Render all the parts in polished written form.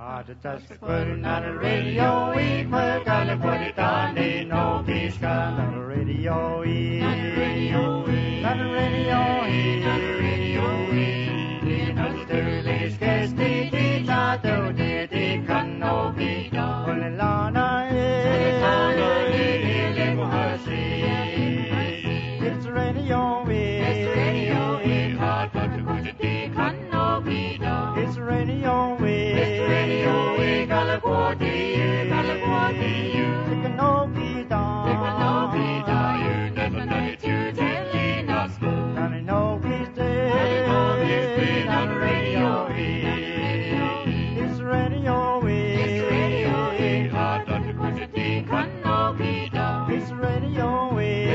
Just putting on the radio, we put on the put it on the no peace gun on the radio, on the radio, on the radio, on the radio, in the Sterling's case, the teacher do the can no be done. Only Lana is it's radio, it's radio, it's hard but to put it can no be done. It's radio, California, California, it can no be done. It can no be done. You never know it, you telling us go. And I know he's dead. On the radio, it's radio, it's radio, hard not to put it can no be done. It's radio,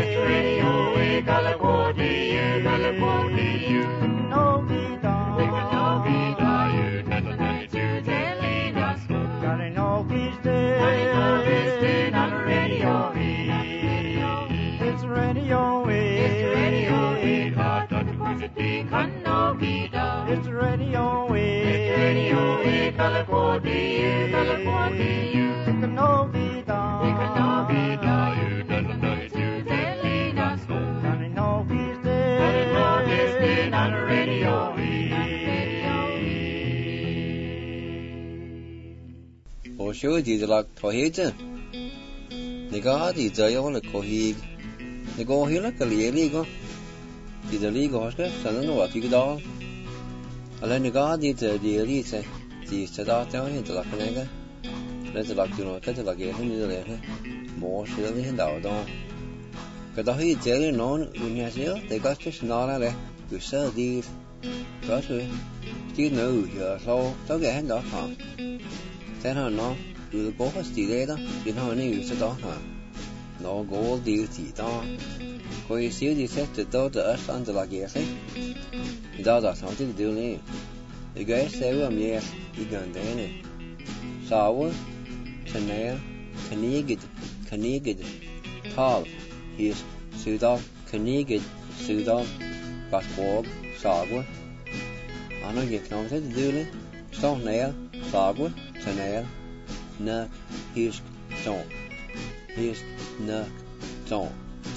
California, California, it can no be done. It can no be done. You never know it, you telling us go. And I know he's dead. On the radio, it's radio, it's radio, hard not to put it can no be done. It's radio, California, California, it can no be done. It can no be done. You never know it, you telling us go. And I know he's dead. And I know he's dead on the radio. Or sure, did you like to hear it? The God is a young colleague. The go here like a legal. Did the legal hospital, so no what you could all. And then the God did the elite, the Sadat down into like an egg. Let's like to know, cut it like a little more silly and out on. But the heat jelly known when you see they got just not at it. You sell these. Got to still know here, so don't get hand off. Then I know you will go for still later, you know, any use it on her. No gold deal tea down. Go you see the set the door to us under like yes, eh? It does have something to do now. The guys say, well, yes, you can do it. Sour, Chanel, Canigid, Tall, he's Sudan, Canigid, Sudan, Basborg, Sagwa. I know you can to do it. Stone nail, Sagwa, Chanel, Nuck, he's Stone. He's Nuck, Stone.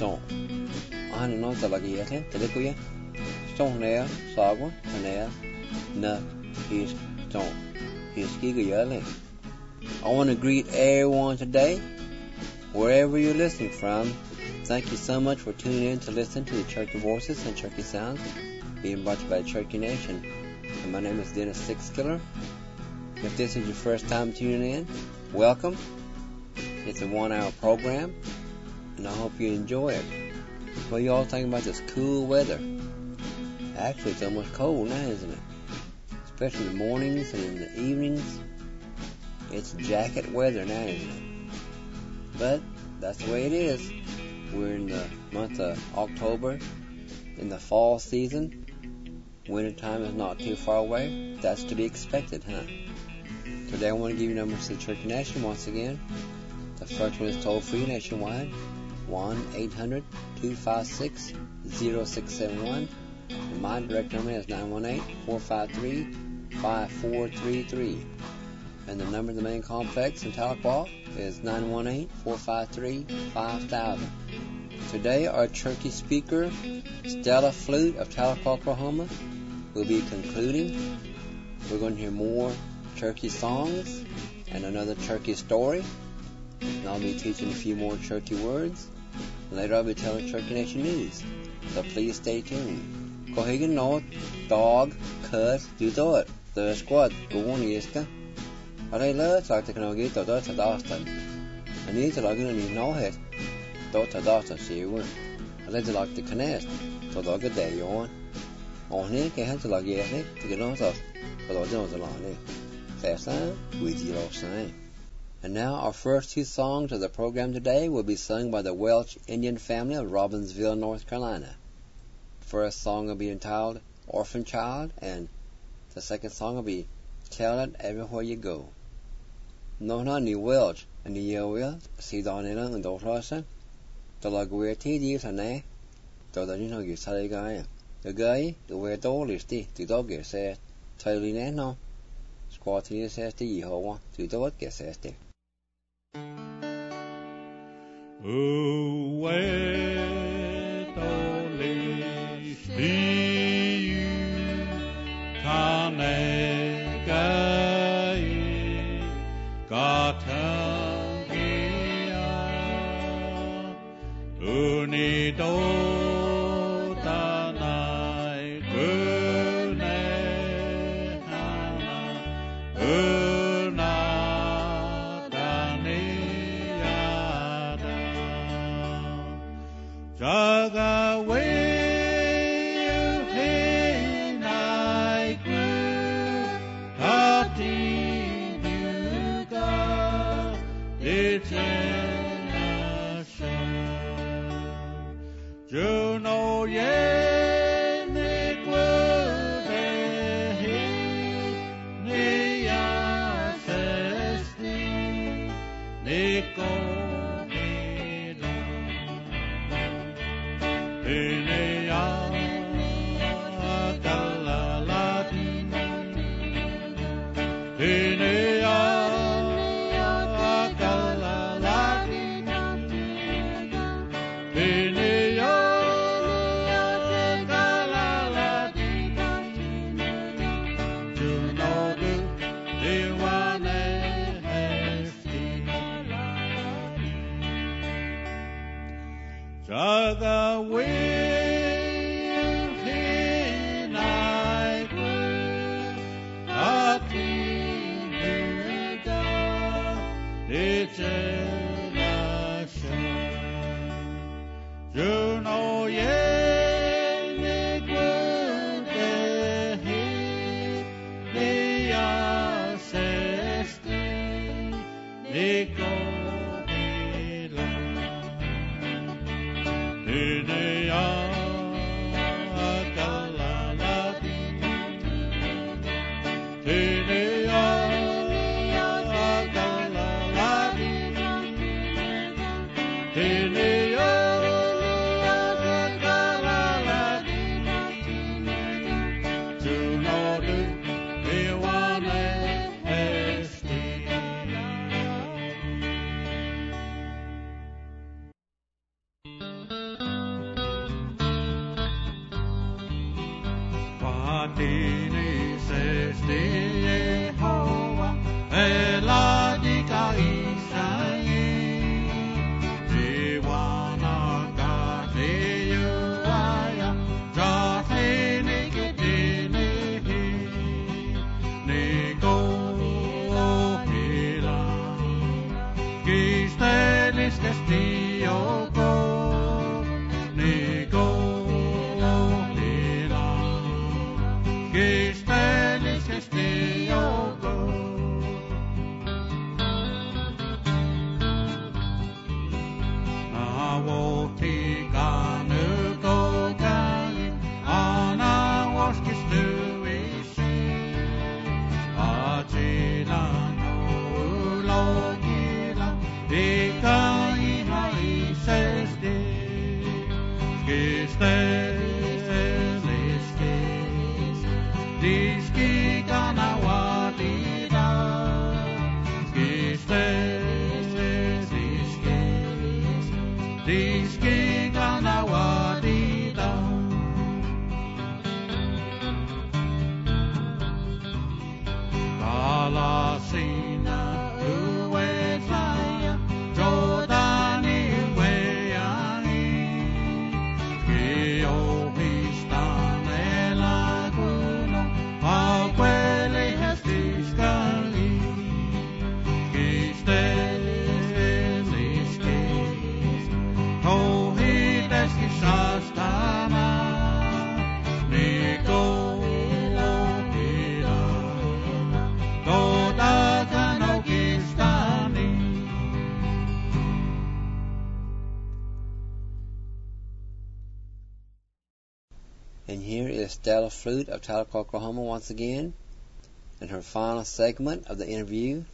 I don't know the like yes, eh? The liquid. Stone nail, Sagwa, Chanel, Nuck, he's Stone. He's Giga Yelling. I want to greet everyone today, wherever you're listening from. Thank you so much for tuning in to listen to the Cherokee Voices and Cherokee Sounds, being brought to you by the Cherokee Nation. And my name is Dennis Sixkiller. If this is your first time tuning in, welcome. It's a 1-hour program, and I hope you enjoy it. What are you all thinking about this cool weather? Actually, it's almost cold now, isn't it? Especially in the mornings and in the evenings. It's jacket weather now, isn't it? But that's the way it is. We're in the month of October, in the fall season. Wintertime is not too far away. That's to be expected, huh? Today I want to give you numbers to the Cherokee Nation once again. The first one is toll-free nationwide, 1-800-256-0671. And my direct number is 918-453-5433. And the number of the main complex in Tahlequah is 918-453-5000. Today, our Cherokee speaker, Stella Flute of Tahlequah, Oklahoma, will be concluding. We're going to hear more Cherokee songs and another Cherokee story. And I'll be teaching a few more Cherokee words. Later, I'll be telling Cherokee Nation news. So please stay tuned. Cohegan North, dog, cuss, you do it. The squad, go on, Yiska. I love like the can get to Dustin. I need to log in and know it. Dustin, see you. I let the like the canest. So log it there, you on. On here, can have to log it to get on stuff. But I don't know the Fast time, with you all saying. And now, our first two songs of the program today will be sung by the Welch Indian family of Robbinsville, North Carolina. The first song will be entitled Orphan Child, and the second song will be Tell It Everywhere You Go. No, not New Welch, and the year will see down in and don't listen. The Laguer TDs and eh? Though the know you say guy. The guy, the way all is the dog is said, totally no. Squatty says to Yehovah, to the what guess says to. And here is Stella Flute of Tahlequah, Oklahoma once again, in her final segment of the interview.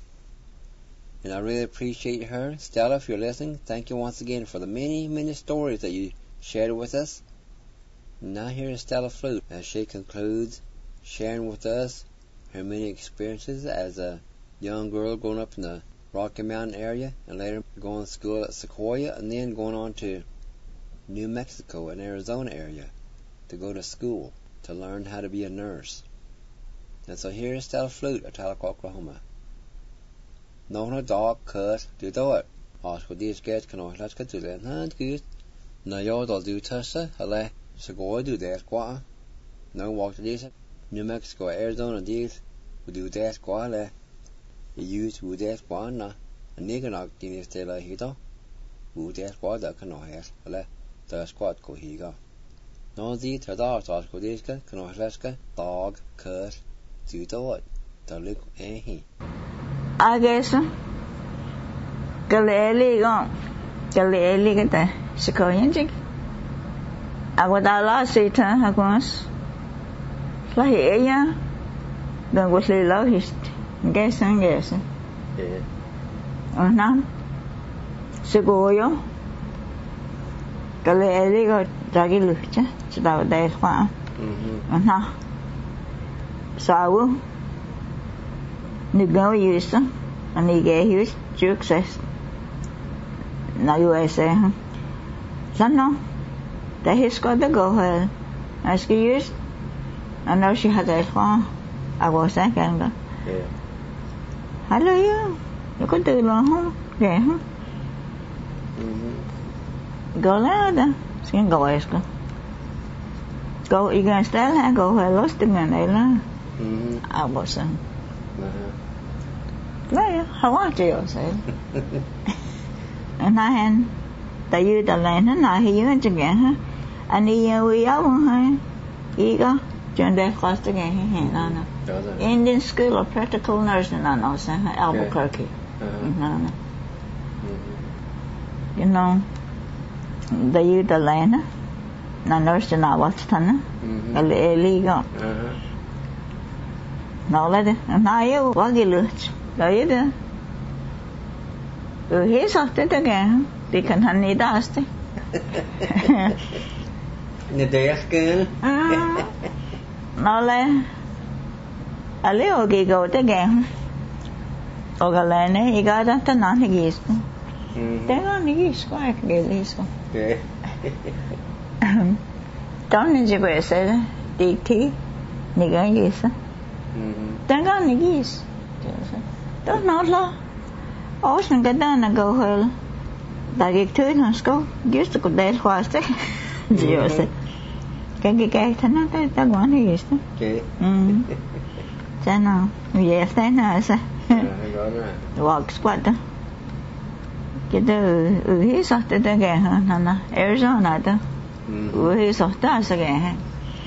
And I really appreciate her. Stella, if you're listening, thank you once again for the many, many stories that you shared with us. And now here is Stella Flute as she concludes sharing with us her many experiences as a young girl growing up in the Rocky Mountain area and later going to school at Sequoia and then going on to New Mexico and Arizona area to go to school to learn how to be a nurse. And so here's Stella Flute at Tahlequah, Oklahoma. No dog cut do it. Ask what these guys can let's get to that. Not good. No y'all do Tessa, ale Sequoia do that qua. No walk to this New Mexico, Arizona these we do that qua le. Use would that qua na. A nigga knock in Stella hito. Would that qua that can has ale the squad go he go. No the tada ask what these guys can let's dog cut do it. The look he. I guess Galeli cái ta sẽ có những gì à qua đó là gì thế hả con là hiểu nhá đừng có lì lâu hết cái sáng năm sẽ có yo Galeli cái cái lửa chứ chỉ tao đây khoa nó sao nếu người use anh ấy cái use trước sẽ na USA no that he's got to go ahead ask you use I know she had that phone I was thinking that hello you có từ lo không kệ hả go là xin gọi esco go you gonna stay là go ahead lost in này là I was Well, how are you? Say. And I had tại vì tờ này nó nói thì những cái chuyện ha anh đi quy áo không hay ý có chuyện đây khó cái ngày hè nó Indian School of Practical Nursing nó sang Albuquerque nó you know tại vì tờ này nó nurse nó what's thân á lý có nó lại nó yêu quá cái lửa rồi đó hết sao thế kìa thì cần hành đi đó chứ nó là ở đây ở cái cầu thế kìa ở cái này này ý cái đó nó thì gì thế nó gì cái gì đó nên chỉ phải sẽ đi thi những cái gì sao thế nó gì đó nó là Ocean cái đó là go hơi tại cái thứ nó có just có đẹp quá chứ gì vậy cái thế nó tới ta quản gì chứ cho nó vậy thế nào sao walk squat đó cái đó hết sao tới cái hả nó Arizona đó hết sao tới sao cái hả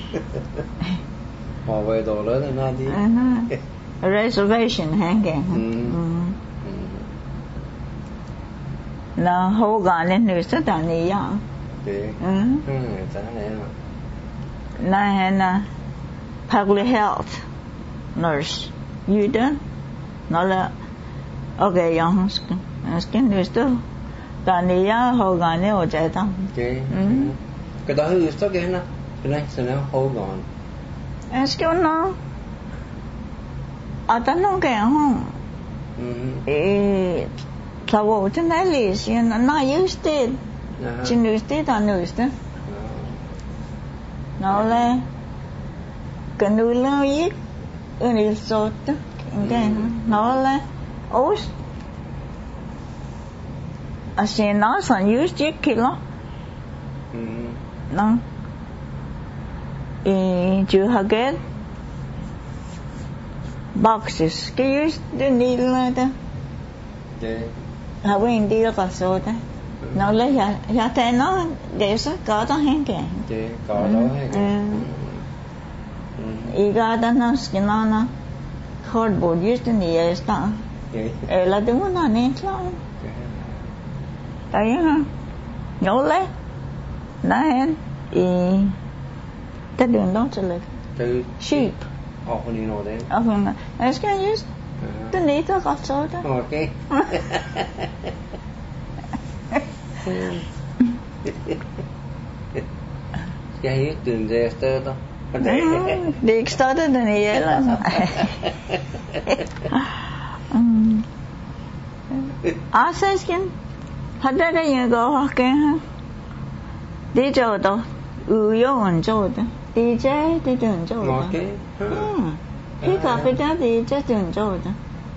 họ về đồ lớn là đi reservation hả cái là hô gà lên người rất là nhiều là public health nurse you đó nó là ok yang cái người đó là nhiều hô gà lên ở trái tâm cái đó là sao cái này cái này sẽ là hô gà cái nó ở đó nó cái không Tavo trên đấy lì xin nó used it trên used it on used it nó là cái nuôi lao ít ở đây sốt cái nó là ost à xin nó sản used it kilo nó chưa hả cái boxes cái used it đi là đó Hãy subscribe cho kênh Ghiền Mì Gõ để không bỏ lỡ những video Tôi nghĩ tôi có số đó. Ok. Cái hiếp đường register đó. Det startade den igen. Asaskin hade det ju gått kan. Det jo då. Uyon jo då. DJ det den jo då. Khi cả bây giờ thì chắc chắn rồi đó.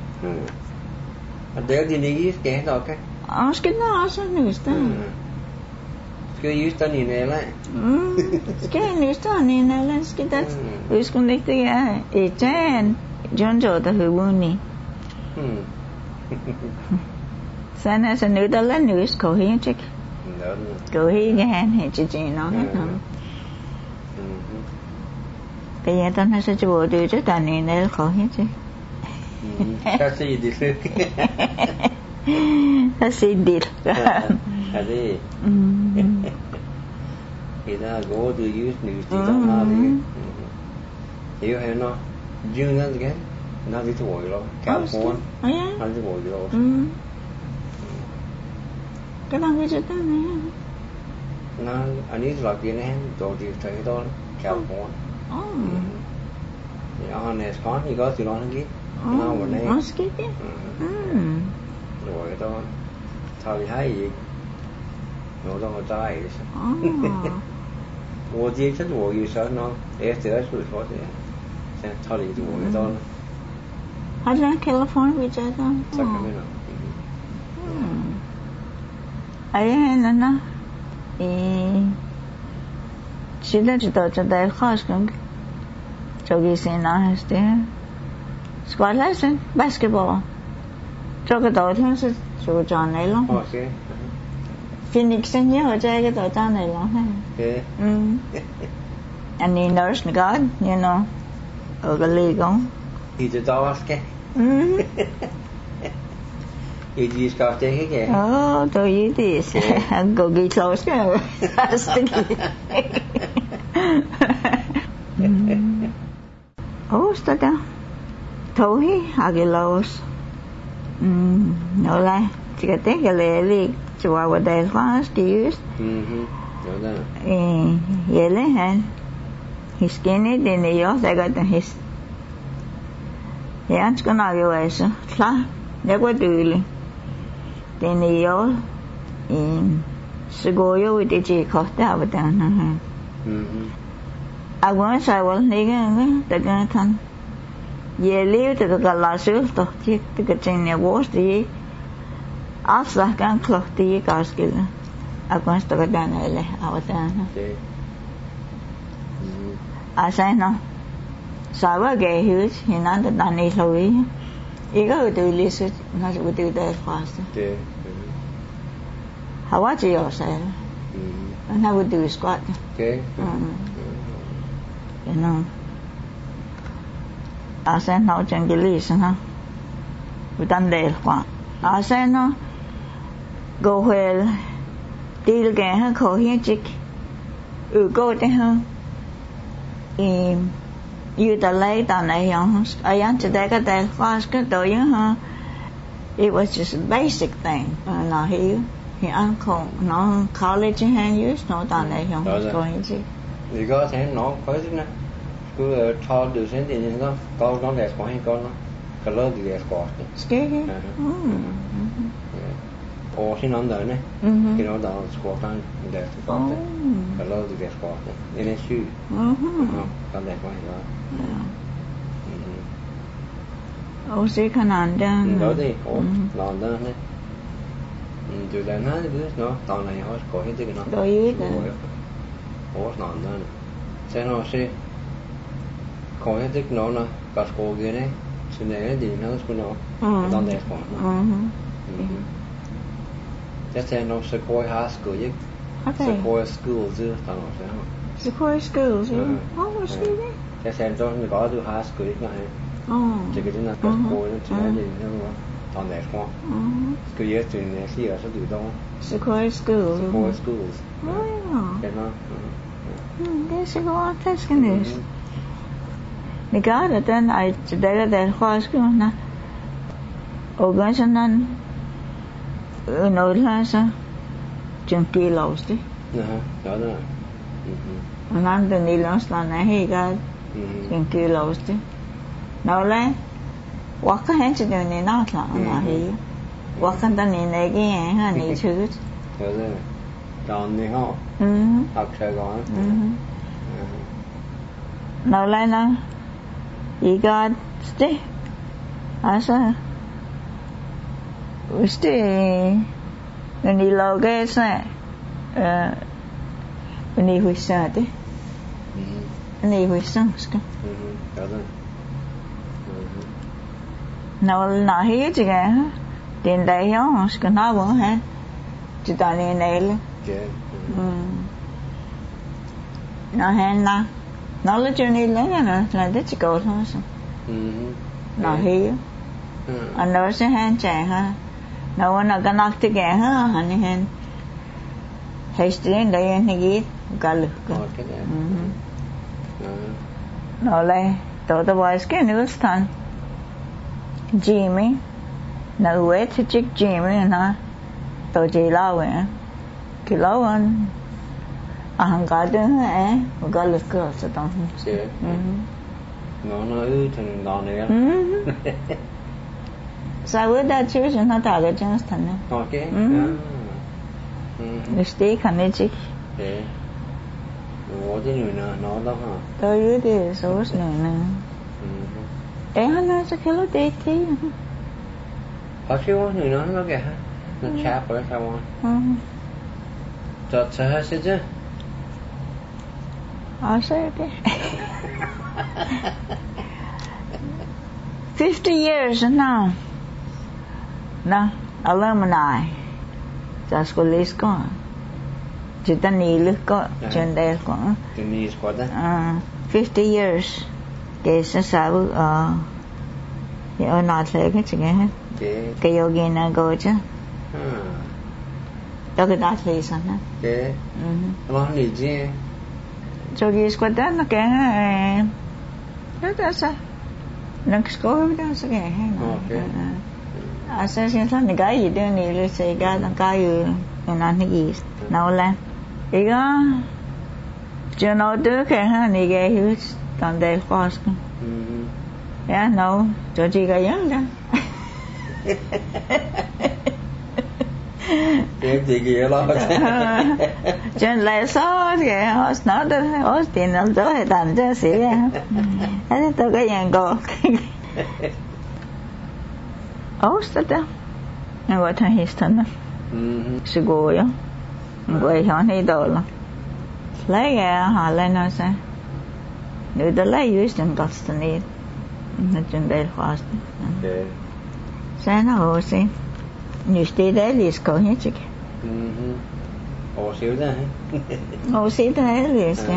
Để thì đi cái đó cái. Ska nó sao nu istället? Ska just den inne eller? Ska nu istället eller ska det? Vi ska inte göra igen. John jo då hur ni. Sen är så nu då län nu ska hin check. Go hin igen här till nó hết. Bây giờ tao nói sẽ cho bộ đưa trước tàn này để khỏi hết chứ. Cái gì đi chứ? Cái gì đi? Cái gì? Thì ta go to use news thì tao nói đi. Hiểu hay nó? Dương nó cái nó đi tuổi rồi, cao phone. Nó đi tuổi rồi. Cái bằng cái chuyện này. Nó anh ấy là cái này, đồ thì thấy đó, cao phone. On this con, you go through on again. No, when they. Oh, skip it. Rồi đó, thao thì hay gì, nó đâu có trái. Tôi chỉ chắc tôi yêu sợ nó, để từ đó suy thoát thì, xem thao thì tôi đó. Ở trên California bây giờ đó. Sacramento. Ấy là nó, chỉ là chỉ đó cho đại khóa xong. 저기 나왔을 때 squad lesson basketball 저거 더 통해서 저거 전에로 Phoenix nhớ chơi cái tờ trang này lắm ha anh đi nurse God you know ở cái ly cũng thì từ đó cái thì gì có chơi cái tôi ý thì anh có ghi close Ostaga Tohi Agilos no la chicate que le chihuahua del fast use yele han his skinny de yo they got his yeah it's gonna go eso klar det går dåligt den yo Segoyo with the G-Costa av den här. Agora sai wal nega ta ga kan. Ye liu ta ga la sul to ti ta ga chen ne was ti. Asla kan klok ti ka skil. Agora sta ga dan ele av den. Asai no. Sa wa ge hu hinan ta dan ni loi. Iga tu li su na su tu da fast. Hawa ji yo sai. And I would do a squat. Okay. You know. I said no English, huh? We done that squat. I said no. Go where deal again, huh? Call here, chick. Go there, huh? You the late on a young. I answered that fast, good though, huh? It was just a basic thing. Now here. Thì anh không nó college hay use nó toàn này không có gì vì có thể nó có chứ nè cứ cho được xem thì nó câu nó đẹp quá hay con nó cái lớn thì đẹp quá scary ồ xin nó đợi nè khi nó đào squat tan đẹp quá cái lớn thì đẹp quá nên là suy con đẹp quá rồi ồ sẽ khả năng đang đó thì làm đó nè từ đây nó biết nó tàu này họ có hết cái nó tôi biết rồi ủa nó sẽ nó sẽ có hết cái nó bắt cô kia này xin này thì nó cũng nó tàu đẹp quá chắc sẽ nó sẽ coi high school chứ sẽ coi school chứ tàu nó sẽ sẽ coi school chứ chắc sẽ cho người có từ high school chứ này chỉ cái là bắt cô nó chỉ là gì nó tàu đẹp quá cái gì từ này khi ở số từ đâu Sequoia Schools. Sequoia Schools. Cái nó. Det ska vara täskenis. Ni gör det den att det är det högskolan. Och ganska nan nordläsa 20 kilos det. Ja, ja det. Nando nilons la nahi ga in kilosti. No le waka henche de ni na la nahi. Waka da ni negi ha ni chut. Rồi. Còn đi ho. Học Sài Gòn. No le na. You got stay. Asa. Stay. Ni lo ge sa. Ni hui sa de. Ni hui sang ska. No na hi chi ga. Din dai yo ska na bo ha. Chỉ tao này này luôn. Nó hen na, nó lấy cho nên lấy là để chỉ cầu thôi sao? Nó hiếu. Anh nói sẽ hen trẻ ha, nó cái nóc thì kẻ ha, anh hen. Hay tiếng đây anh nghĩ cả lực. Nó lấy, tôi bảo cái nước stan, Jimmy, nó quét thì chiếc Jimmy na. Tôi chỉ lo vậy, cái lo anh, hàng cả đứa ấy, cái lực cơ sẽ tăng. Nó nói thành đòn này á. Sao bữa đó chứ chúng ta tạo cái chân thành này. Okay. Lúc khăn đấy chứ. Ủa chứ người nào nó đó hả? Tôi dưới thì số này nè. Em nói sao cái lúc đi thì. Có chứ người nó kìa ha. Nó chạp ở sao không? Cho hết chứ chứ? Say it. 50 years now. No, alumni. Sa school ko. Kita nilih ko, cendel ko. Denise ko da. 50 years. Kesa sabu yo not say cái gì hết. Cái yogi na go chứ. Đó cái đó thì sao nè. Nó đi chứ. 저기 있거든 cái đó sao next go đó sao cái asa sin sa ni gai de ni le se ga dan ka yu na ni gi na la iga je no de ke ha ni ge hu dan de fast ya no cho chi ga yang da Em gì kìa lo. Trên lại số kìa, họ nói tôi họ tiền nó tối thì thành cho xỉu ra. Thế tôi có nhà cô. Sao đó? Nó gọi thằng Houston đó. Sự gùi á. Gùi họ đi đồ lắm. Lấy ra họ lên nó sao? Người ta lấy Houston Goldstein đi. Nó trên đây khoa. Sao nó hồ xin? You stay there, let's go here, chick. Ồ xíu ra hả? Ồ xíu there, let's go.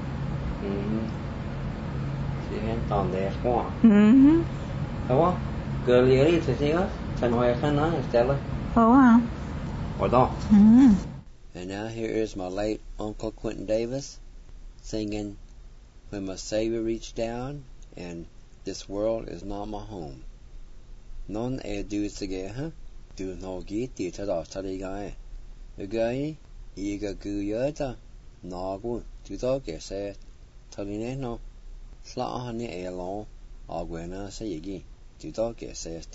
Chị hẹn toàn đẹp quá. Đúng không? Girl đi thì xíu á. Thành hoài khăn nói, Stella. Ồ hả? Ồ đó. And now here is my late Uncle Quentin Davis singing When My Savior Reached Down and This World Is Not My Home. Non e du sige ha? Du no gi ti ta da ta li gai. Gai I ga gu ye ta. Na gu tu to ke se ta li ne no. Sla ha ni e lo a gwe na se yi gi. Tu to ke se ste.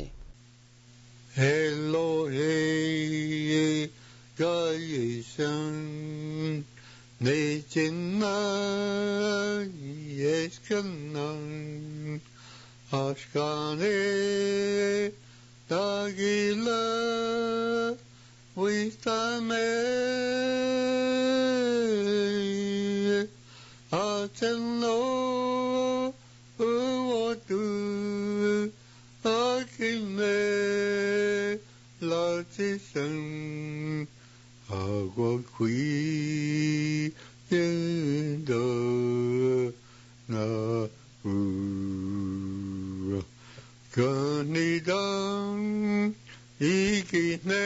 Hello hey ga yi san ne chin na yes kan nan Ashkane Dagila Witame Ateno Uwatu Akine Latisan Agwa Kui Yendo Na Ganidang ikine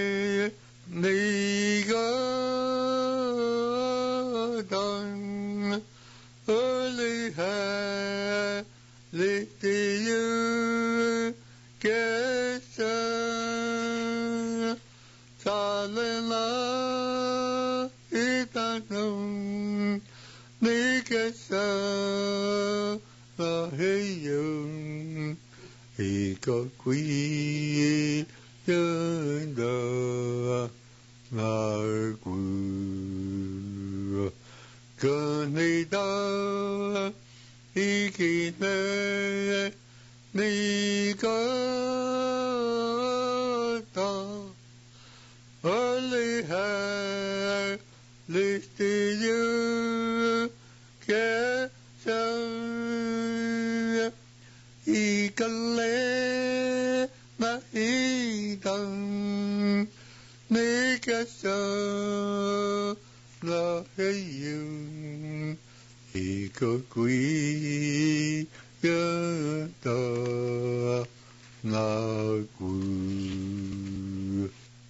nigadan early ha litiyu kesa talena itanum sa la hey yung he có quý nhân da la quỳ cơ ni da iki ne ni ka ta ali ha li ti yu ke sa i ka le na i dang ni ka sa la hey yu i có quý nhân da la quỳ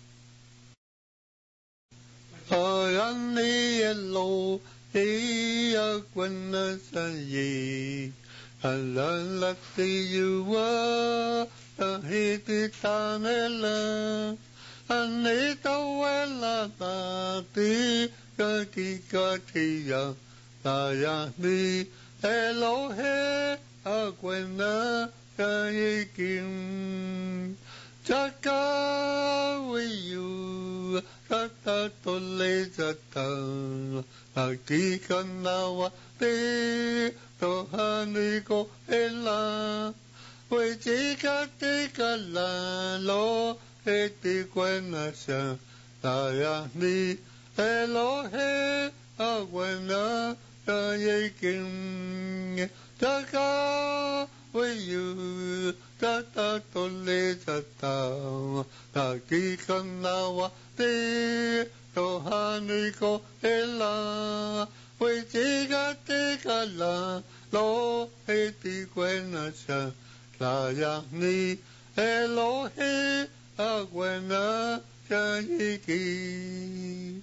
an ni lo hi a quân sa yi lan la ti yu wa hi ti ta ne la an ni ta wa la ta ti ka ki ka ti ya ta ya ni lo he a quân ka yi kim cha ka wi yu ta ta to le ta ta a ki ka na wa te to ha ni ko e la we chi ka te ka la lo he ti quen na sa ta ya ni e lo he a quen na ta ye kim ta ka wi yu ta ta to le ta ta ta ki ka na wa te to ha ni ko e la we chi ka te ka la lo he ti quen na sa la ya ni e lo he a quen na sa yi ki.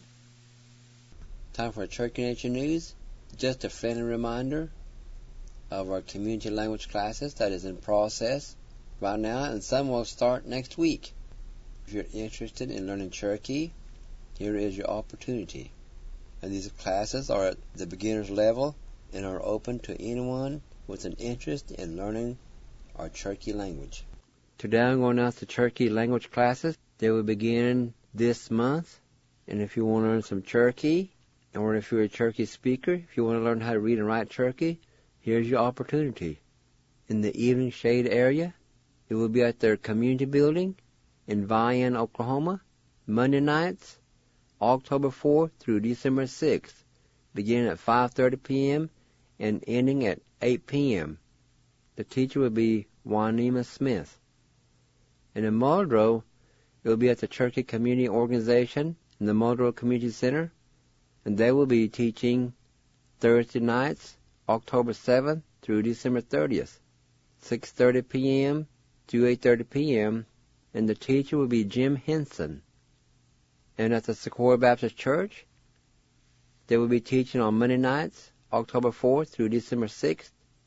Time for Church Connection News. Just a friendly reminder of our community language classes that is in process right now, and some will start next week. If you're interested in learning Cherokee, here is your opportunity. And these classes are at the beginner's level and are open to anyone with an interest in learning our Cherokee language. Today I'm going to announce the Cherokee language classes. They will begin this month. And if you want to learn some Cherokee, or if you're a Cherokee speaker, if you want to learn how to read and write Cherokee, here's your opportunity. In the Evening Shade area, it will be at their community building in Vian, Oklahoma, Monday nights, October 4th through December 6th, beginning at 5:30 p.m. and ending at 8 p.m. The teacher will be Juanema Smith. And in Muldrow, it will be at the Cherokee Community Organization in the Muldrow Community Center, and they will be teaching Thursday nights, October 7th through December 30th, 6:30 p.m. to 8:30 p.m., and the teacher will be Jim Henson. And at the Sequoia Baptist Church, they will be teaching on Monday nights, October 4th through December 6th,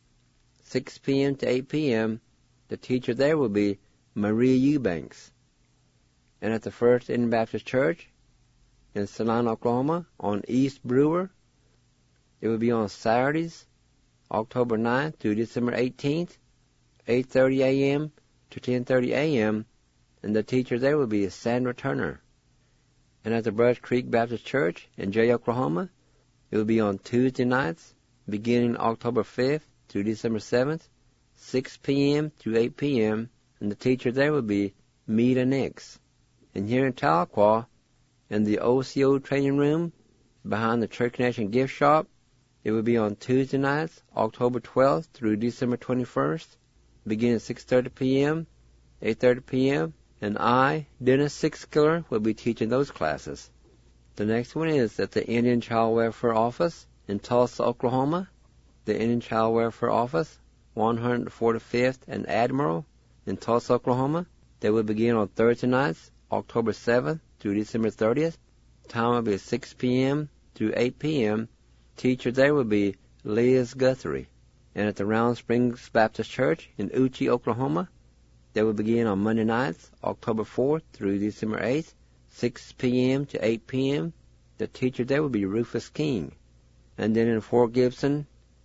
6 p.m. to 8 p.m. The teacher there will be Maria Eubanks. And at the First Indian Baptist Church in Salina, Oklahoma, on East Brewer, it will be on Saturdays, October 9th through December 18th, 8:30 a.m. to 10:30 a.m., and the teacher there will be Sandra Turner. And at the Brush Creek Baptist Church in Jay, Oklahoma, it will be on Tuesday nights, beginning October 5th through December 7th, 6 p.m. to 8 p.m., and the teacher there will be Meta Nix. And here in Tahlequah, in the OCO training room behind the Church Connection gift shop, it will be on Tuesday nights, October 12th through December 21st, beginning at 6:30 p.m., 8:30 p.m., and I, Dennis Sixkiller, will be teaching those classes. The next one is at the Indian Child Welfare Office in Tulsa, Oklahoma. The Indian Child Welfare Office, 145th and Admiral in Tulsa, Oklahoma. They will begin on Thursday nights, October 7th through December 30th. Time will be 6 p.m. through 8 p.m. Teacher there will be Liz Guthrie. And at the Round Springs Baptist Church in Uchi, Oklahoma, they will begin on Monday nights, October 4th through December 8th, 6 p.m. to 8 p.m. The teacher there will be Rufus King. And then in Fort Gibson,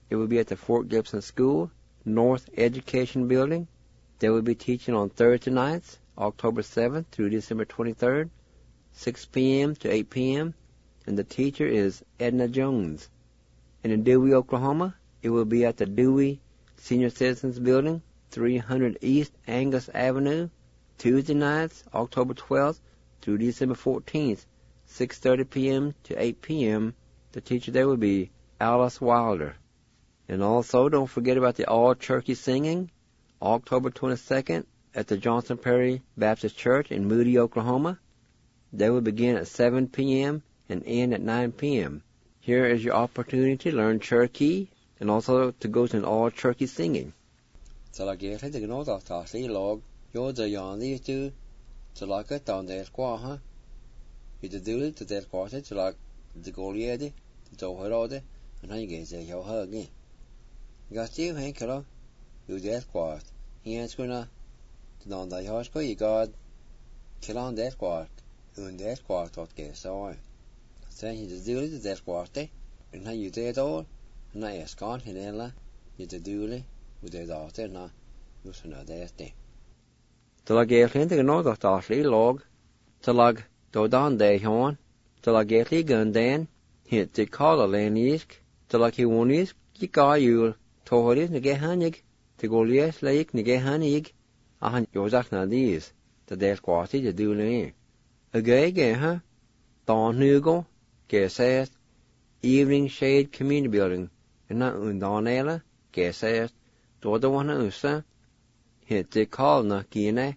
it will be at the Fort Gibson School, North Education Building. They will be teaching on Thursday nights, October 7th through December 23rd, 6 p.m. to 8 p.m., and the teacher is Edna Jones. And in Dewey, Oklahoma, it will be at the Dewey Senior Citizens Building, 300 East Angus Avenue, Tuesday nights, October 12th through December 14th, 6:30 p.m. to 8 p.m. The teacher there will be Alice Wilder. And also, don't forget about the all-turkey singing, October 22nd at the Johnson Prairie Baptist Church in Moody, Oklahoma. They will begin at 7 p.m. and end at 9 p.m. Here is your opportunity to learn Cherokee and also to go to an all-turkey singing. So like you thấy nó tao tao sĩ log, yo the yon đi chứ, so like cái tao để qua ha, vì the do to that qua thế so like the goal đi, the tao hỏi đó đấy, anh hay cái gì hiểu hơn nghe. Gạt chiếu hay cái đó, you that qua, here's gonna, the đại hỏi có gì có, cái đó that qua, that qua tốt cái sao. Sen you do it that qua thế, anh hay you that all, anh hay scan hình này là, you do it. With the daughter na, you should know that day. The lag early the no got ashley log, the lag do down day hon, the lag early gun then, hit the call a lane isk, the lag he won isk, you got you, tohoris nige hanig, the goliath lake nige hanig, a han yozak na these, the death quality to do lane. A gay, huh? Don Nugo, says, Evening Shade Community Building, and not undonella, says, Todo wana usa, hit the call na kine,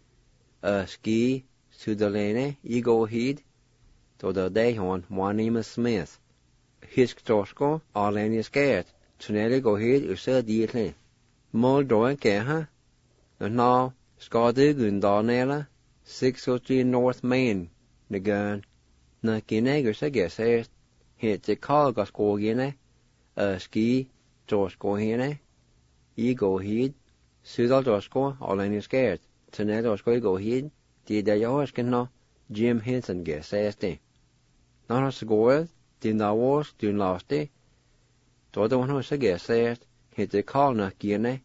ski, sudalene, ego heed, to the day on Wanima Smith. Hisk torsko, Arlenia scared, tunelli go heed usa dietly. Mol doan keha, and now, skadu gundarnella, 603 North Main, nagan, na kine usa says, hit the call gasko gine, ski, torsko hine, ego heed, sudal dorsko, Arlenia scared, tunel dorsko ego heed, the dayahorskin no, Jim Henson says they. None of the gold, the nawars, do last day. Todo one who says, hit the call na gine,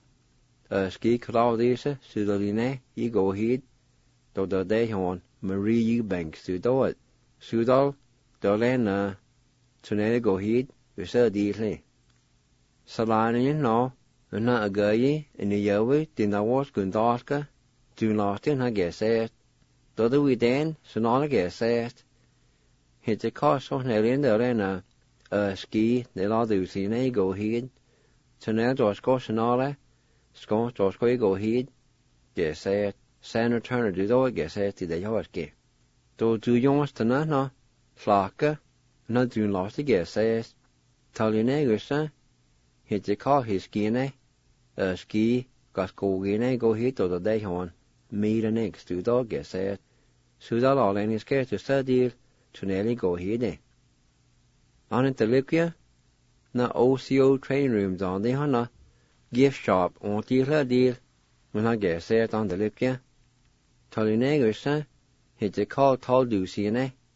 ski Claudisa, sudaline, ego heed, do the day on Marie Eubanks to do it. Sudal, dolena, tunel ego heed, usa deedly. Salani no, and not a guy in the Yowie, the Nawars Gundarska, do last in her says. Do we then, so not a says. Hit the cost of Nelly the arena, ski, the law do see an go heed. So now to Scotch and all, Scotch to go heed, says. Senator Turner do it, says to the Yorkie. Do yours to no, Flocka, not do lost the says. Tell you neighbors, hit the call his skinny. Ski, got go gine go hit to the day on, meet an eggs to dog said. Sudal all any scared to study to nearly go hide. On in the Likia, na OCO train rooms on the hana, gift shop on the deal, when I said on the Likia. Tolinegers, hit the call tall do see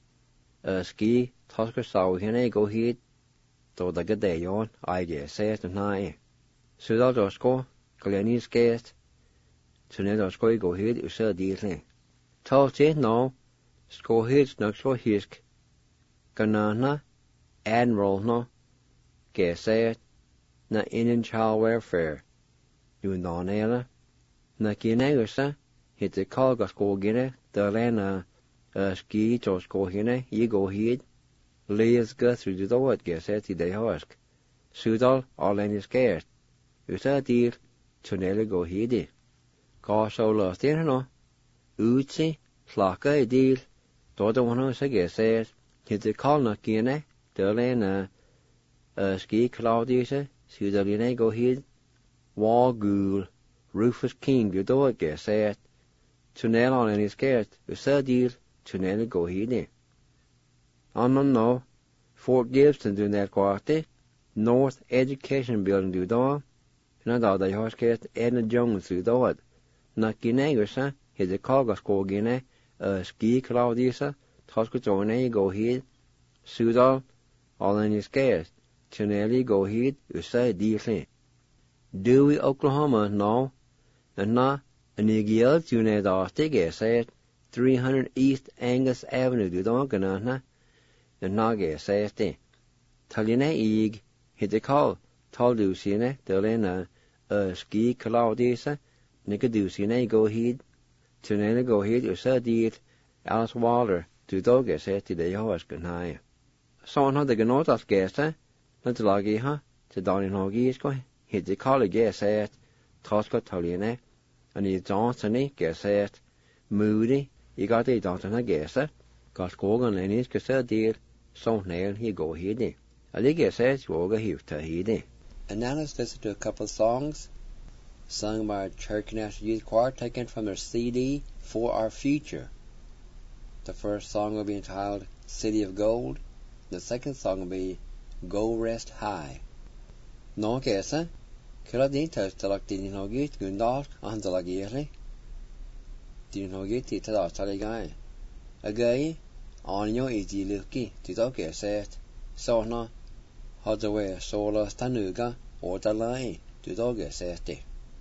ski, tosker saw hine go hit, to the good day on, I said to nine. Sudal dorsko, Glenny scared, tunel dorsko go hid usa deedly. Told it no, sco hid snuxlo hisk, ganana, admiral no, said, na Indian child welfare, you non-ela, na kineusa, hit the call gasko gine, the lana, ski torsko hine, ye go hid, Leas go through the door, said to the husk. Sudal, all any scared. Usa deal, tunelli go hidi. Ga so lost in no. Utsi, slaka deal. Todo one who says, hit the call na gine, Derlena, ski Claudius, Sudaline go hid. Wall ghoul, Rufus King, the door said. Tunel on any scared, Usa deal, tunelli go hidi. No, Fort Gibson do that quarter, North Education Building do door. Na da the horse Edna Jones do it. Na Guinea, his a cargo score Guinea, ski Claudisa, Tosco Johnny go head, Sudal, all in his scares, Chenelli go hid USA Dealing. Dewey, Oklahoma now, and na an Eagle June Dastig said 300 East Angus Avenue du Donganana, and Nage says de. Talina Eag hit the call, told Lucina, Delena, ski Claudisa, Nicoducina go hid, Chenelli go hid USA Deal, Alice Waller, du Doga said to the Yoaskanaya. So on the Ganotas Gesta, not the Lagiha, to Donny Hogisko, hit the college said, Tosca Tolina, and his Johnsony said, Moody, he got a Johnson Gesta, got Gogan and his Gesta deal, so nail he go hiddy. I think says Woga Hugh to hiddy. And now let's listen to a couple of songs sung by Church National Youth Choir taken from their CD For Our Future. The first song will be entitled City of Gold. The second song will be Go Rest High. No kesa, kila din tastalak din hogit gundal andalagiri. Din hogit tita taligai. Agay anyo iji luki tito keset. Sona hadawe sola stanuga or dalai tito kesete.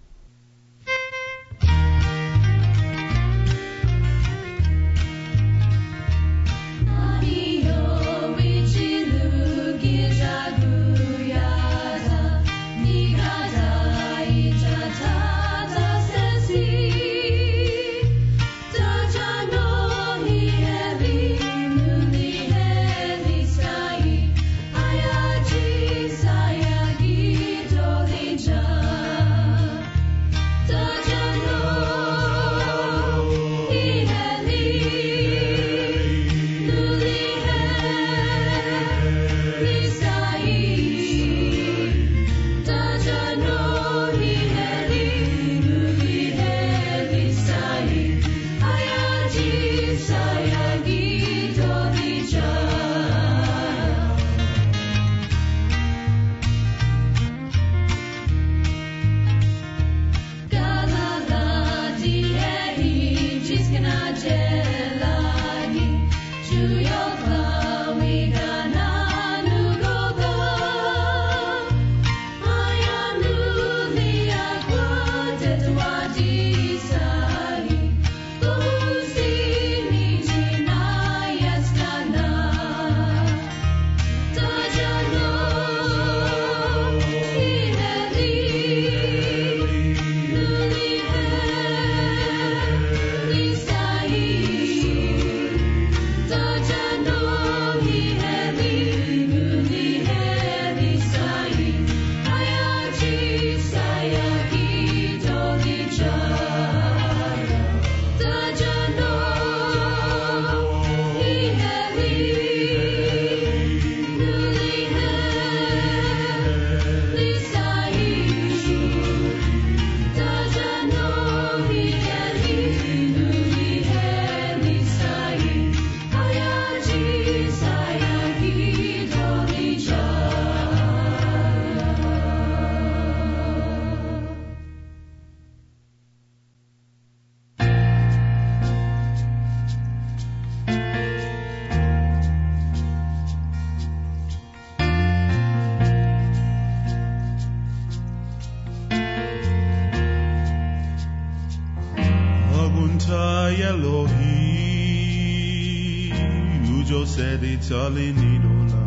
Salinidola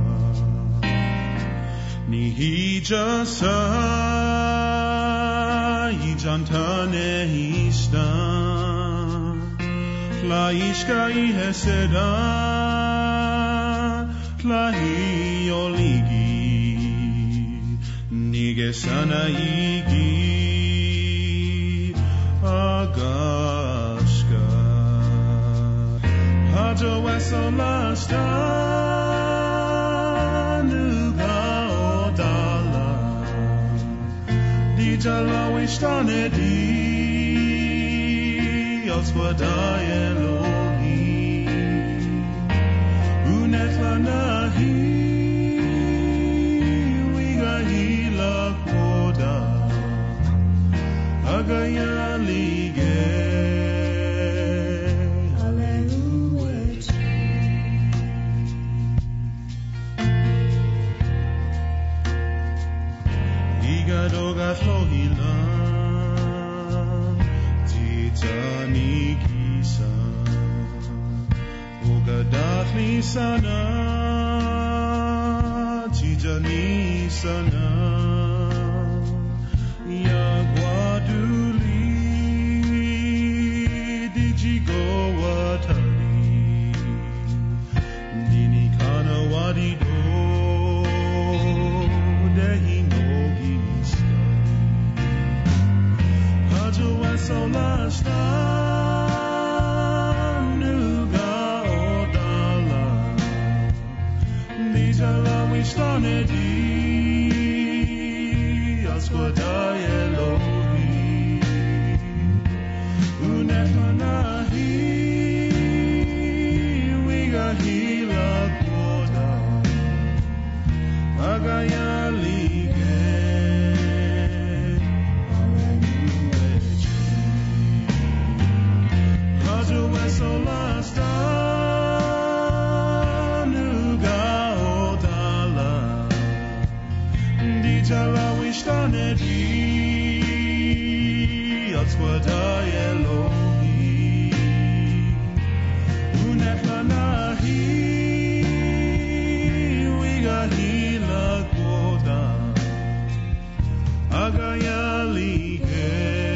Nihija sa Ijantane hista Tlaishka iheseda Tlahi oligi Nigesana igi Agashka Hajo wesolasta Jala ishtane di Oswada Elohi Unetla nahi Wiga hila koda Agaya lige Sana, Tijani Sana, Yagwaduli, Dijigo Watari, Nini Kana Wadido, Dehi Nogi Stari, Hajo Asolasta. Starnedi, Asquadai Elohi, Unekanahi, Wigahila Quota, Agayalige, Aleluechi, Hajo Esolasta. Starnedi, Asquadai Elohi, Unekanahi, Wigahila Quota, Agayalige,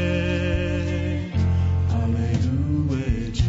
Aleluechi.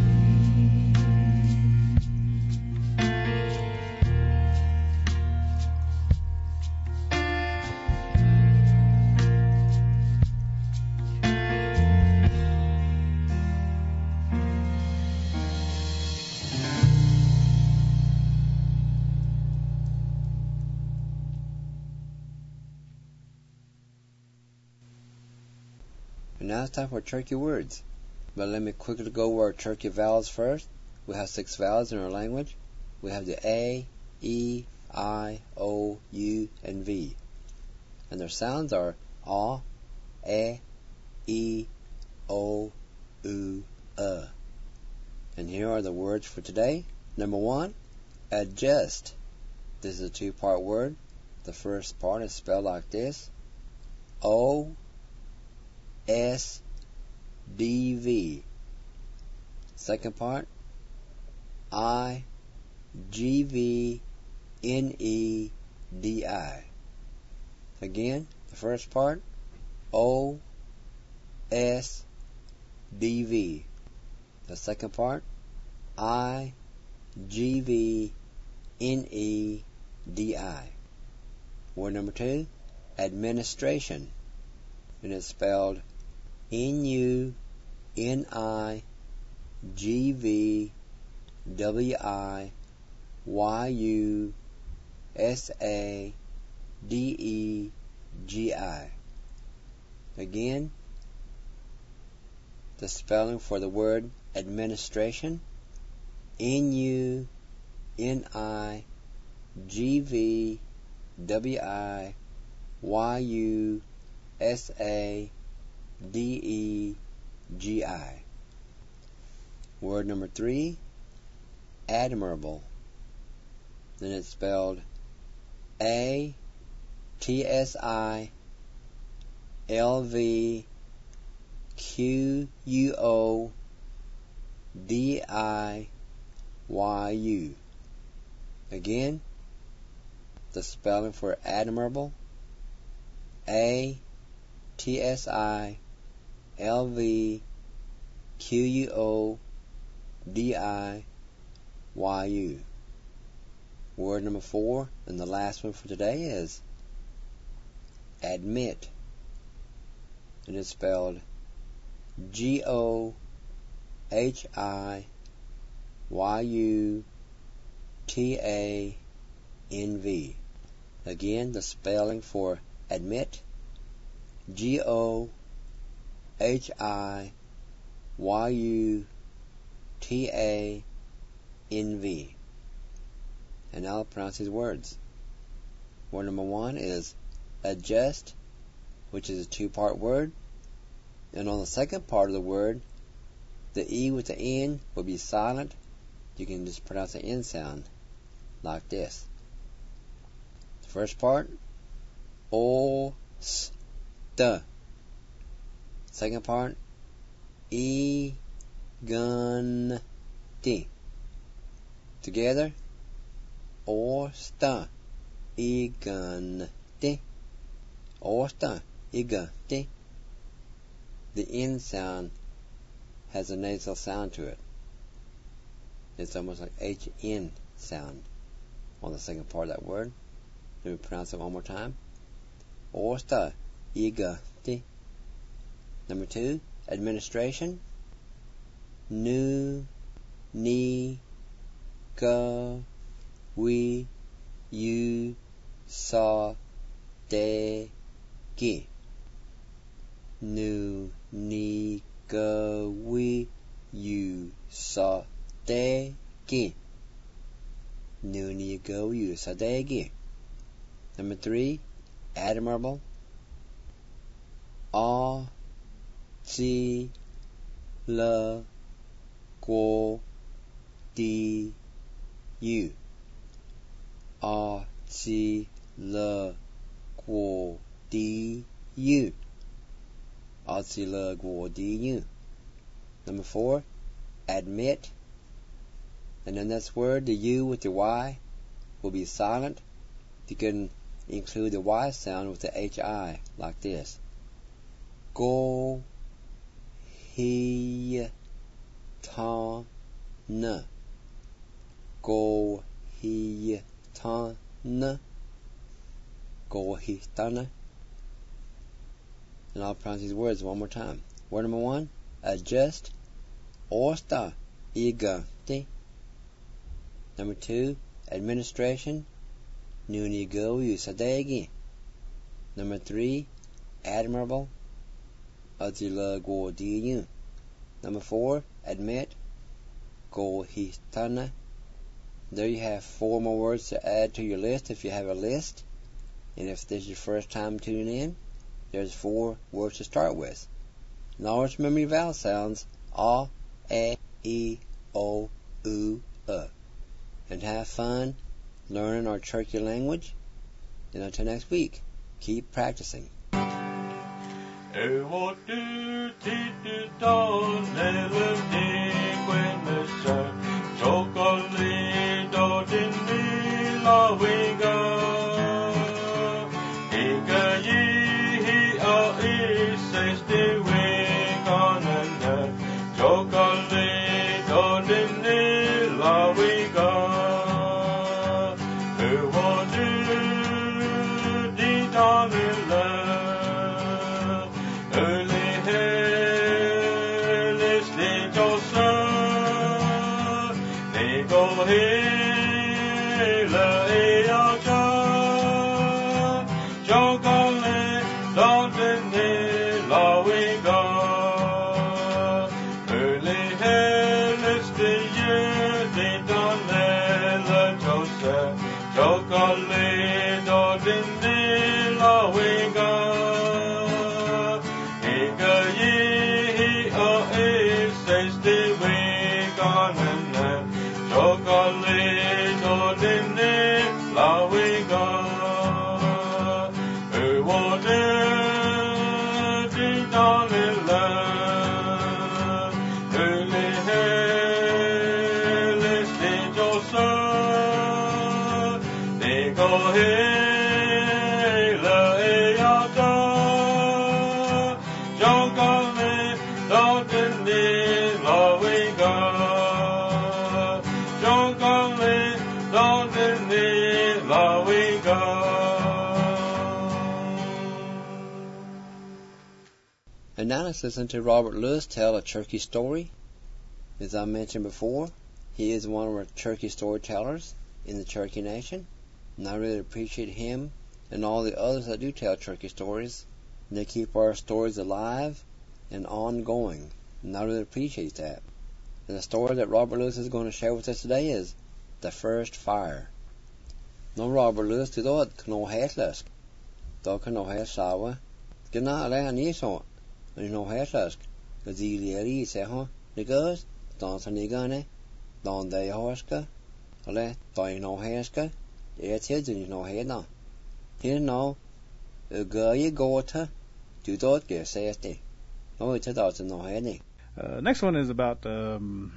And now it's time for Turkey words. But let me quickly go over our Turkey vowels first. We have 6 vowels in our language. We have the A, E, I, O, U, and V. And their sounds are A, E, O, U, And here are the words for today. Number 1, adjust. This is a 2-part word. The first part is spelled like this. O-S-D-V. Second part, I-G-V-N-E-D-I. Again, the first part, O-S-D-V. The second part, I-G-V-N-E-D-I. Word number 2, administration. And it's spelled N-U-N-I-G-V-W-I-S-A-D-E-G-I. Again, the spelling for the word administration, N-U-N-I-G-V-W-I-S-A-D-E-G-I. Word number 3, admirable. Then it's spelled A-T-S-I-L-V-Q-U-O-D-I-Y-U. Again, the spelling for admirable, A-T-S-I-L-V-Q-U-O-D-I-Y-U. Word number 4, and the last one for today is admit. And it's spelled G-O-H-I-Y-U-T-A-N-V. Again, the spelling for admit, G-O-H-I-Y-U-T-A-N-V. And now I'll pronounce these words. Word number 1 is adjust, which is a 2-part word. And on the second part of the word, the E with the N will be silent. You can just pronounce the N sound like this. The first part, O-S-T. Second part, Iganti. Together. Orsta. Iganti. Orsta. Iganti. The N sound has a nasal sound to it. It's almost like HN sound on the second part of that word. Let me pronounce it one more time. Orsta. Iganti. Number 2, administration. Nu, ni, ga, we, you, sa, de, gi. Nu, ni, ga, we, you, sa, de, gi. Nu, ni, ga, we, you, sa, de, gi. Number 3, admirable. A, ci, la, go, di, you. A, ci, la, go, di, you. A, ci, la, go, di, you. Number 4, admit. And then this word, the U with the Y, will be silent. You can include the Y sound with the HI, like this. Go, he, ta, na. Go, he, ta, na. Go, he, ta, na. And I'll pronounce these words one more time. Word number 1, adjust. Orsta, iga, ti. Number 2, administration. Nu, ni, go, you, sadegi. Number 3, admirable. Azila, go, di, you. Number 4, admit. Go, he, tana. There you have 4 more words to add to your list if you have a list. And if this is your first time tuning in, there's 4 words to start with. And always remember your vowel sounds. A, E, I, O, U, E. And have fun learning our Cherokee language. And until next week, keep practicing. And now let's listen to Robert Lewis tell a Cherokee story. As I mentioned before, he is one of our Cherokee storytellers in the Cherokee Nation. And I really appreciate him and all the others that do tell Cherokee stories. And they keep our stories alive and ongoing. And I really appreciate that. And the story that Robert Lewis is going to share with us today is The First Fire. No Robert Lewis to do it, no headless. Do no head sour. Get not a knee so. And no headless. The Zili say, huh? The girls, don't any gun, don't they horska? Ole, don't no headska. It's his and no head now. Here no. A girl you go to. Do not get safety. No, it's a dot no head. Next one is about the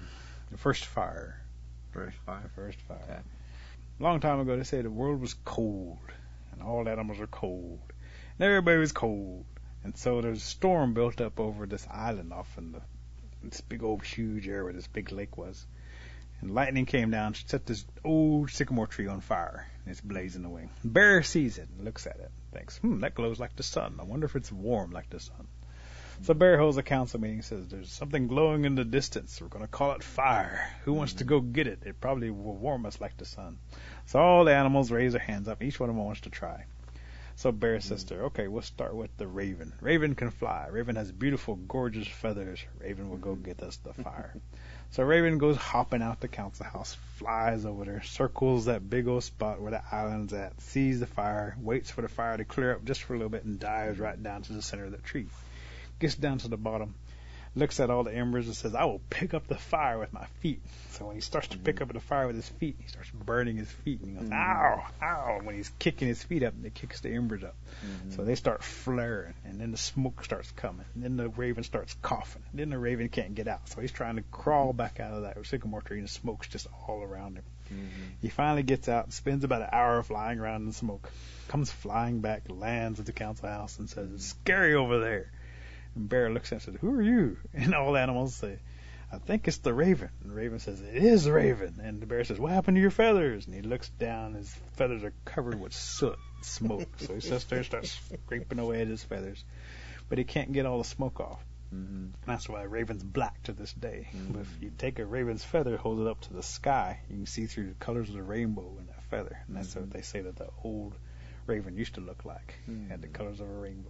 first fire. First fire. Okay. A long time ago, they say the world was cold, and all animals are cold, and everybody was cold. And so there's a storm built up over this island off in this big old huge area where this big lake was. And lightning came down, set this old sycamore tree on fire, and it's blazing away. The bear sees it and looks at it and thinks, that glows like the sun. I wonder if it's warm like the sun. So the bear holds a council meeting and says, there's something glowing in the distance. We're going to call it fire. Who wants to go get it? It probably will warm us like the sun. So all the animals raise their hands up. Each one of them wants to try. So bear says to her, okay, we'll start with the raven. Raven can fly. Raven has beautiful, gorgeous feathers. Raven will go get us the fire. So Raven goes hopping out the council house, flies over there, circles that big old spot where the island's at, sees the fire, waits for the fire to clear up just for a little bit, and dives right down to the center of the tree. Gets down to the bottom, looks at all the embers and says, I will pick up the fire with my feet. So when he starts to pick up the fire with his feet, he starts burning his feet. And he goes, ow, ow. And when he's kicking his feet up, it kicks the embers up. So they start flaring, and then the smoke starts coming. And then the raven starts coughing. And then the raven can't get out. So he's trying to crawl back out of that sycamore tree, and the smoke's just all around him. He finally gets out, spends about an hour flying around in the smoke, comes flying back, lands at the council house, and says, it's scary over there. And Bear looks at him and says, who are you? And all the animals say, I think it's the raven. And the raven says, it is the raven. And the bear says, what happened to your feathers? And he looks down, his feathers are covered with soot, smoke. So he sits there and starts scraping away at his feathers. But he can't get all the smoke off. And that's why raven's black to this day. But if you take a raven's feather, hold it up to the sky, you can see through the colors of the rainbow in that feather. And that's what they say that the old raven used to look like. Had the colors of a rainbow.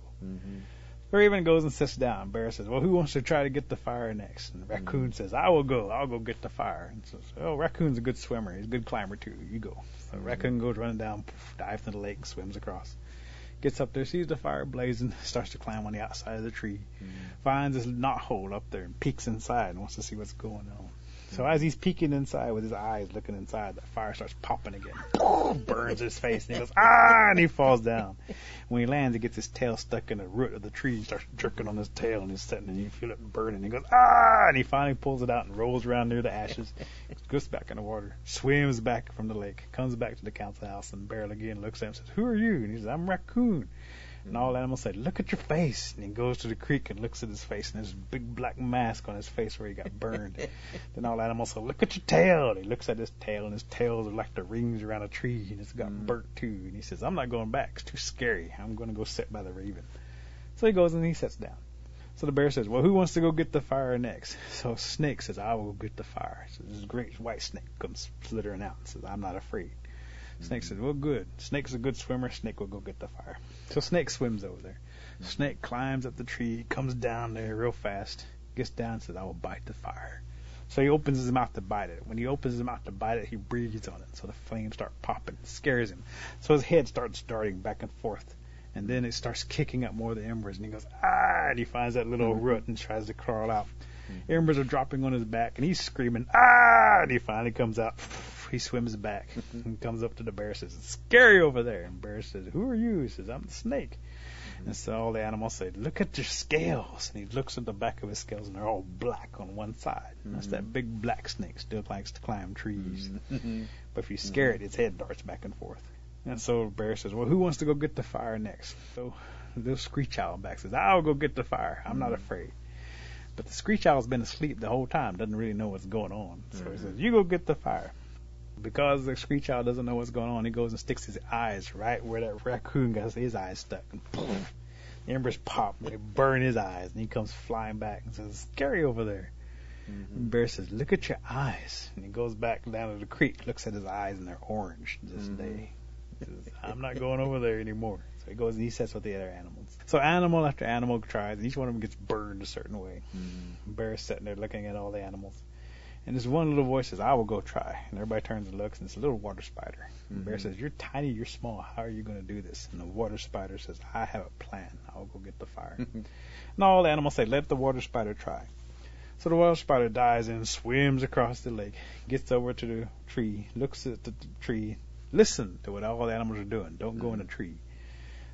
The raven goes and sits down. Bear says, well, who wants to try to get the fire next? And Raccoon says, I will go. I'll go get the fire. And says, oh, Raccoon's a good swimmer. He's a good climber, too. You go. So Raccoon goes running down, dives into the lake, swims across. Gets up there, sees the fire blazing, starts to climb on the outside of the tree. Finds this knothole up there and peeks inside and wants to see what's going on. So as he's peeking inside with his eyes looking inside, the fire starts popping again. Burns his face, and he goes, and he falls down. When he lands, he gets his tail stuck in the root of the tree. He starts jerking on his tail, and he's sitting, and you feel it burning. He goes, and he finally pulls it out and rolls around near the ashes, goes back in the water, swims back from the lake, comes back to the council house, and Bear again looks at him and says, who are you? And he says, I'm Raccoon. And all animals say, look at your face. And he goes to the creek and looks at his face, and there's a big black mask on his face where he got burned. Then all animals say, look at your tail. And he looks at his tail, and his tails are like the rings around a tree, and it's got burnt too. And he says, I'm not going back. It's too scary. I'm going to go sit by the raven. So he goes and he sits down. So the bear says, well, who wants to go get the fire next? So Snake says, I will go get the fire. So this great white snake comes slithering out and says, I'm not afraid. Snake says, well, good. Snake's a good swimmer. Snake will go get the fire. So Snake swims over there. Snake climbs up the tree, comes down there real fast, gets down and says, I will bite the fire. So he opens his mouth to bite it. When he opens his mouth to bite it, he breathes on it. So the flames start popping. It scares him. So his head starts darting back and forth. And then it starts kicking up more of the embers. And he goes, and he finds that little root and tries to crawl out. Embers are dropping on his back, and he's screaming, and he finally comes out. He swims back and comes up to the bear and says, it's scary over there. And Bear says, who are you? He says, I'm the snake. And so all the animals say, look at your scales. And he looks at the back of his scales, and they're all black on one side. And that's that big black snake, still likes to climb trees. But if you scare it, its head darts back and forth. And so Bear says, well, who wants to go get the fire next? So the little Screech Owl back says, I'll go get the fire. I'm not afraid. But the Screech Owl's been asleep the whole time, doesn't really know what's going on. So he says, you go get the fire. Because the Screech Owl doesn't know what's going on, he goes and sticks his eyes right where that raccoon got his eyes stuck. And poof, the embers pop, and they burn his eyes, and he comes flying back and says, it's scary over there. And Bear says, look at your eyes. And he goes back down to the creek, looks at his eyes, and they're orange this day. He says, I'm not going over there anymore. So he goes and he sits with the other animals. So animal after animal tries, and each one of them gets burned a certain way. Bear's sitting there looking at all the animals. And this one little voice says, I will go try. And everybody turns and looks, and it's a little water spider. And Bear says, you're tiny, you're small. How are you going to do this? And the water spider says, I have a plan. I'll go get the fire. And all the animals say, let the water spider try. So the water spider dives in, swims across the lake, gets over to the tree, looks at the tree, listen to what all the animals are doing. Don't go in the tree.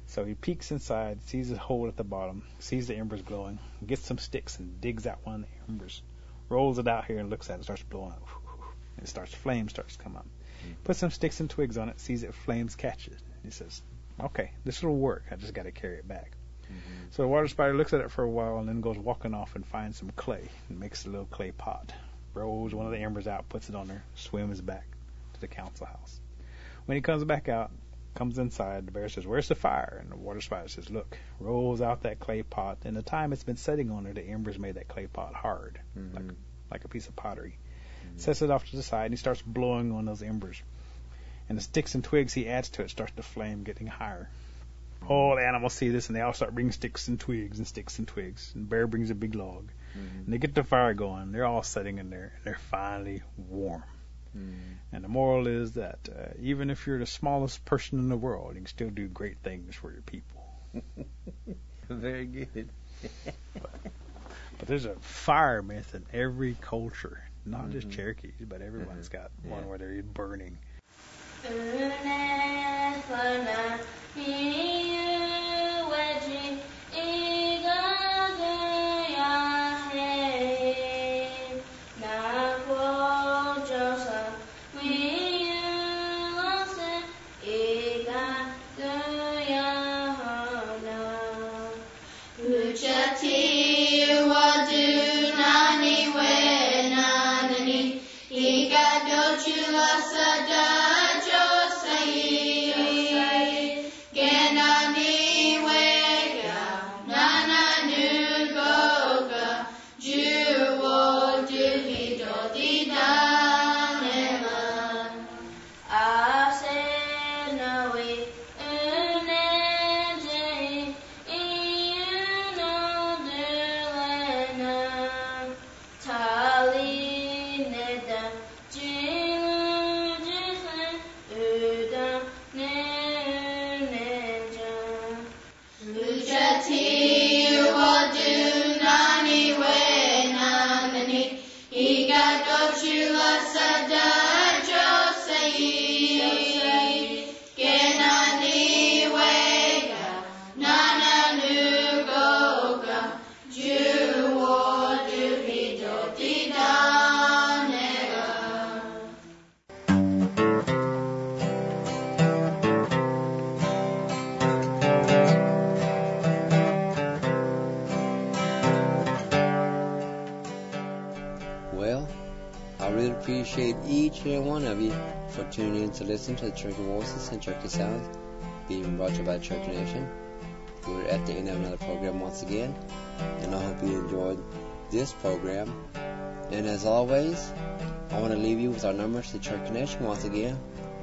So he peeks inside, sees a hole at the bottom, sees the embers glowing, gets some sticks and digs out one of the embers, rolls it out here and looks at it, starts blowing up. Flames starts to come up. Puts some sticks and twigs on it, sees it, flames catch it. He says, okay, this will work. I just got to carry it back. So the water spider looks at it for a while and then goes walking off and finds some clay and makes a little clay pot. Rolls one of the embers out, puts it on there, swims back to the council house. When he comes back out, comes inside, the bear says, where's the fire? And the water spider says, look, rolls out that clay pot. And the time it's been sitting on there, the embers made that clay pot hard, like a piece of pottery. Sets it off to the side, and he starts blowing on those embers. And the sticks and twigs he adds to it starts to flame, getting higher. All the animals see this, and they all start bringing sticks and twigs. And Bear brings a big log. And they get the fire going. They're all sitting in there, and they're finally warm. And the moral is that even if you're the smallest person in the world, you can still do great things for your people. Very good. But there's a fire myth in every culture. Not just Cherokees, but everyone's got one where they're burning. Appreciate each and every one of you for tuning in to listen to the Cherokee Voices and Cherokee Sounds being brought to you by Cherokee Nation. We're at the end of another program once again, and I hope you enjoyed this program. And as always, I want to leave you with our numbers to the Cherokee Nation once again,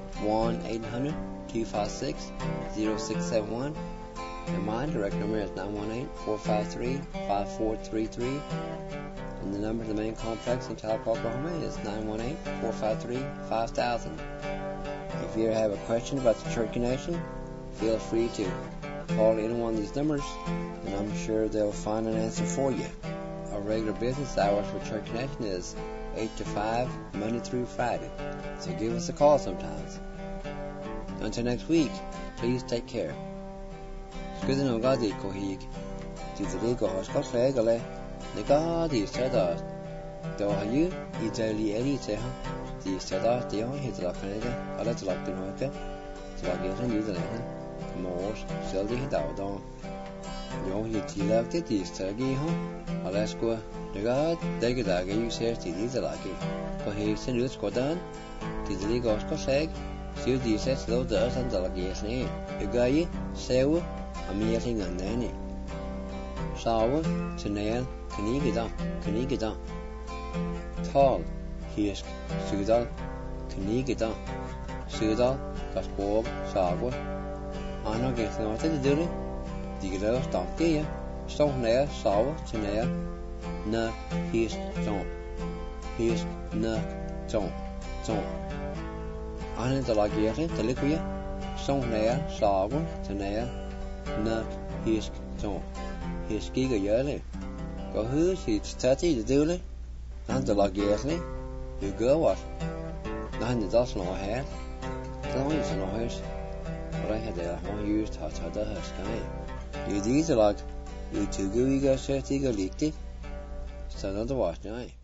1-800-256-0671, and my direct number is 918-453-5433. And the number to the main complex in Talcott, Oklahoma is 918-453-5000. If you have a question about the Cherokee Nation, feel free to call any one of these numbers, and I'm sure they'll find an answer for you. Our regular business hours for Cherokee Nation is 8 to 5, Monday through Friday. So give us a call sometimes. Until next week, please take care. Nega di sada do hayu itali eri te ha di sada de ha hitla kanega ala tla pinoke tla ge han yu de mos sel di da do yo hi ti la te di stagi ha ala sko nega de ge da ge yu se ti di tla ge ko he se nu sko dan ti di go sko seg siu di se lo da san tla ge sne ga yi seu ami ya ngan ne ni sawa tnel Knigidan, Tal, Hisk, Sudal, Knigidan, Sudal, Gaskob, Sagwa, Anna gets not to do it. Digger stop there, stop there, Sawa, Tanea, Nuck, Hisk, Nuck, Ton. Anna the Lagier, the Liquia, stop there, Sawa, Tanea, Nuck, Hisk, Ton. Hisk Giga Yerly. Go who's it's tatty to do it? And the log yesterday. You go what? None the does no head. Don't use no house. but I had a whole year's touch of the sky. You these are like, you two go, you go, so you go, leaked it. So another wash now.